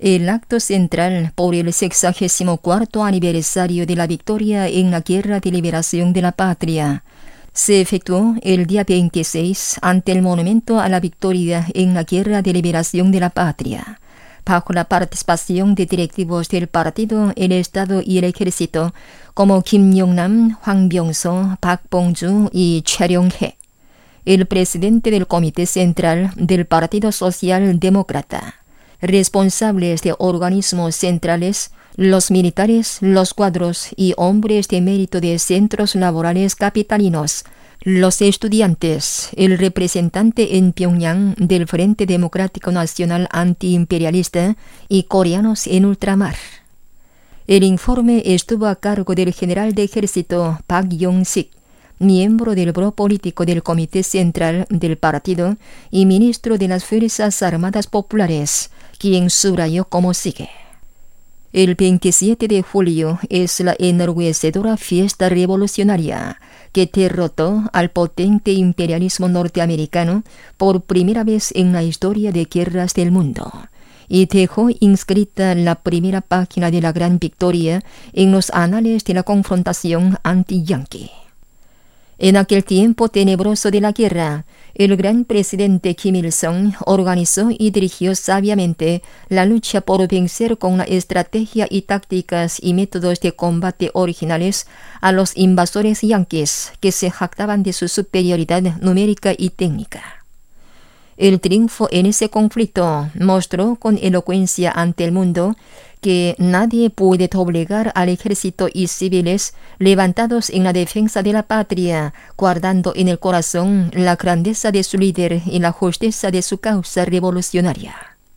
El acto central por el 64º aniversario de la victoria en la Guerra de Liberación de la Patria se efectuó el día 26 ante el Monumento a la Victoria en la Guerra de Liberación de la Patria, bajo la participación de directivos del partido, el Estado y el Ejército, como Kim Yong-nam, Hwang Byung-so, Park Bong-ju y Choi Ryong-hae, el presidente del Comité Central del Partido Socialdemócrata, responsables de organismos centrales, los militares, los cuadros y hombres de mérito de centros laborales capitalinos, los estudiantes, el representante en Pyongyang del Frente Democrático Nacional Antiimperialista y coreanos en ultramar. El informe estuvo a cargo del general de ejército Park Yong-sik, miembro del Buró Político del Comité Central del Partido y ministro de las Fuerzas Armadas Populares, quien subrayó como sigue. El 27 de julio es la enorgullecedora fiesta revolucionaria que derrotó al potente imperialismo norteamericano por primera vez en la historia de guerras del mundo y dejó inscrita la primera página de la gran victoria en los anales de la confrontación anti-yanqui. En aquel tiempo tenebroso de la guerra, el gran presidente Kim Il-sung organizó y dirigió sabiamente la lucha por vencer con la estrategia y tácticas y métodos de combate originales a los invasores yanquis que se jactaban de su superioridad numérica y técnica. El triunfo en ese conflicto mostró con elocuencia ante el mundo que nadie puede doblegar al ejército y civiles levantados en la defensa de la patria, guardando en el corazón la grandeza de su líder y la justeza de su causa revolucionaria.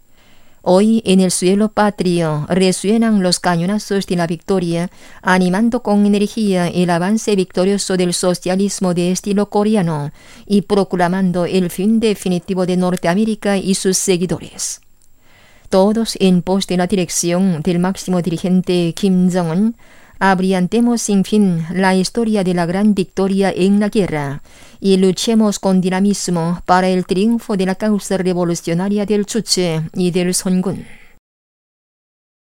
Hoy en el suelo patrio resuenan los cañonazos de la victoria, animando con energía el avance victorioso del socialismo de estilo coreano y proclamando el fin definitivo de Norteamérica y sus seguidores. Todos en pos de la dirección del máximo dirigente Kim Jong-un, abrillantemos sin fin la historia de la gran victoria en la guerra y luchemos con dinamismo para el triunfo de la causa revolucionaria del Juche y del Songun.